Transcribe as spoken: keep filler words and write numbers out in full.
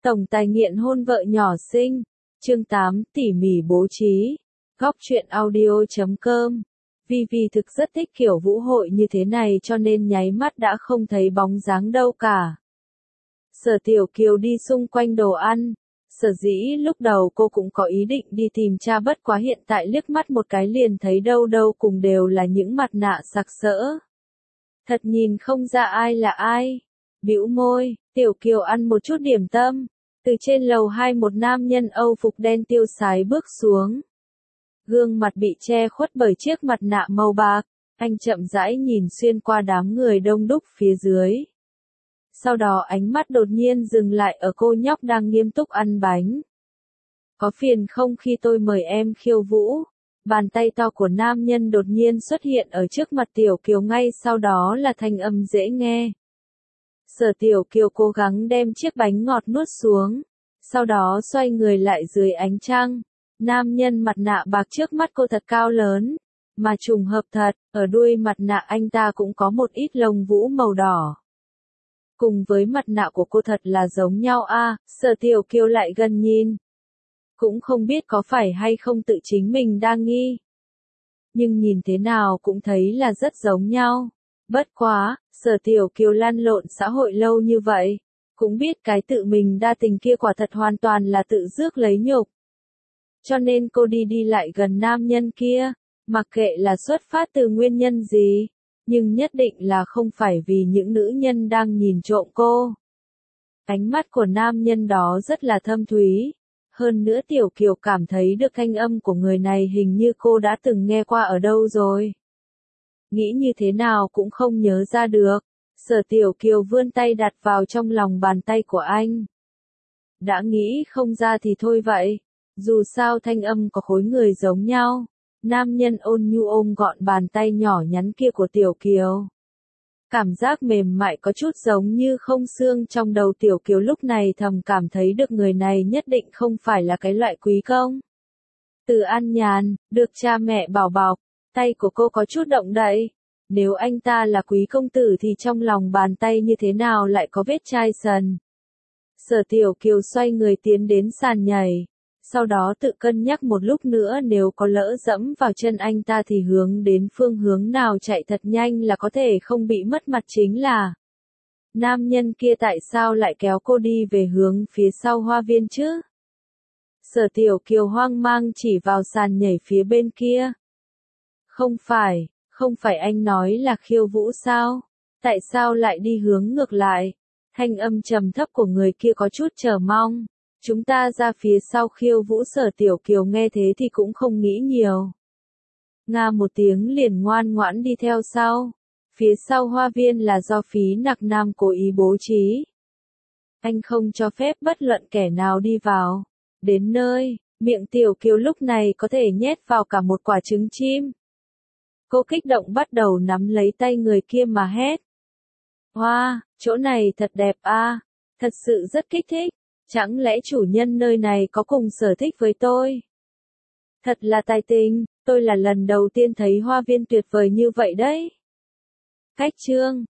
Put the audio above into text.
Tổng tài nghiện hôn vợ nhỏ xinh. Chương tám, tỉ mỉ bố trí. Góc truyện audio chấm com. Vì vì thực rất thích kiểu vũ hội như thế này cho nên nháy mắt đã không thấy bóng dáng đâu cả. Sở Tiểu Kiều đi xung quanh đồ ăn. Sở dĩ lúc đầu cô cũng có ý định đi tìm cha bất quá hiện tại liếc mắt một cái liền thấy đâu đâu cùng đều là những mặt nạ sặc sỡ. Thật nhìn không ra ai là ai. Bĩu môi, Tiểu Kiều ăn một chút điểm tâm. Từ trên lầu hai một nam nhân Âu phục đen tiêu sái bước xuống. Gương mặt bị che khuất bởi chiếc mặt nạ màu bạc, anh chậm rãi nhìn xuyên qua đám người đông đúc phía dưới. Sau đó ánh mắt đột nhiên dừng lại ở cô nhóc đang nghiêm túc ăn bánh. Có phiền không khi tôi mời em khiêu vũ? Bàn tay to của nam nhân đột nhiên xuất hiện ở trước mặt Tiểu Kiều ngay sau đó là thanh âm dễ nghe. Sở Tiểu Kiều cố gắng đem chiếc bánh ngọt nuốt xuống, sau đó xoay người lại dưới ánh trăng. Nam nhân mặt nạ bạc trước mắt cô thật cao lớn, mà trùng hợp thật, ở đuôi mặt nạ anh ta cũng có một ít lông vũ màu đỏ. Cùng với mặt nạ của cô thật là giống nhau a. À, Sở Tiểu Kiều lại gần nhìn. Cũng không biết có phải hay không tự chính mình đang nghi. Nhưng nhìn thế nào cũng thấy là rất giống nhau. Bất quá, Sở Tiểu Kiều lăn lộn xã hội lâu như vậy, cũng biết cái tự mình đa tình kia quả thật hoàn toàn là tự rước lấy nhục. Cho nên cô đi đi lại gần nam nhân kia, mặc kệ là xuất phát từ nguyên nhân gì, nhưng nhất định là không phải vì những nữ nhân đang nhìn trộm cô. Ánh mắt của nam nhân đó rất là thâm thúy, hơn nữa Tiểu Kiều cảm thấy được thanh âm của người này hình như cô đã từng nghe qua ở đâu rồi. Nghĩ như thế nào cũng không nhớ ra được, Sở Tiểu Kiều vươn tay đặt vào trong lòng bàn tay của anh. Đã nghĩ không ra thì thôi vậy, dù sao thanh âm có khối người giống nhau. Nam nhân ôn nhu ôm gọn bàn tay nhỏ nhắn kia của Tiểu Kiều. Cảm giác mềm mại có chút giống như không xương trong đầu Tiểu Kiều lúc này thầm cảm thấy được người này nhất định không phải là cái loại quý công. Từ An Nhàn, được cha mẹ bảo bọc, tay của cô có chút động đậy. Nếu anh ta là quý công tử thì trong lòng bàn tay như thế nào lại có vết chai sần. Sở Tiểu Kiều xoay người tiến đến sàn nhảy. Sau đó tự cân nhắc một lúc nữa nếu có lỡ dẫm vào chân anh ta thì hướng đến phương hướng nào chạy thật nhanh là có thể không bị mất mặt chính là. Nam nhân kia tại sao lại kéo cô đi về hướng phía sau hoa viên chứ? Sở Tiểu Kiều hoang mang chỉ vào sàn nhảy phía bên kia. Không phải, không phải anh nói là khiêu vũ sao? Tại sao lại đi hướng ngược lại? Thanh âm trầm thấp của người kia có chút chờ mong. Chúng ta ra phía sau khiêu vũ. Sở Tiểu Kiều nghe thế thì cũng không nghĩ nhiều. Nga một tiếng liền ngoan ngoãn đi theo sau. Phía sau hoa viên là do Phí Nặc Nam cố ý bố trí. Anh không cho phép bất luận kẻ nào đi vào. Đến nơi, miệng Tiểu Kiều lúc này có thể nhét vào cả một quả trứng chim. Cô kích động bắt đầu nắm lấy tay người kia mà hét. Hoa, wow, chỗ này thật đẹp a, à, thật sự rất kích thích. Chẳng lẽ chủ nhân nơi này có cùng sở thích với tôi? Thật là tài tình, tôi là lần đầu tiên thấy hoa viên tuyệt vời như vậy đấy. Cách chương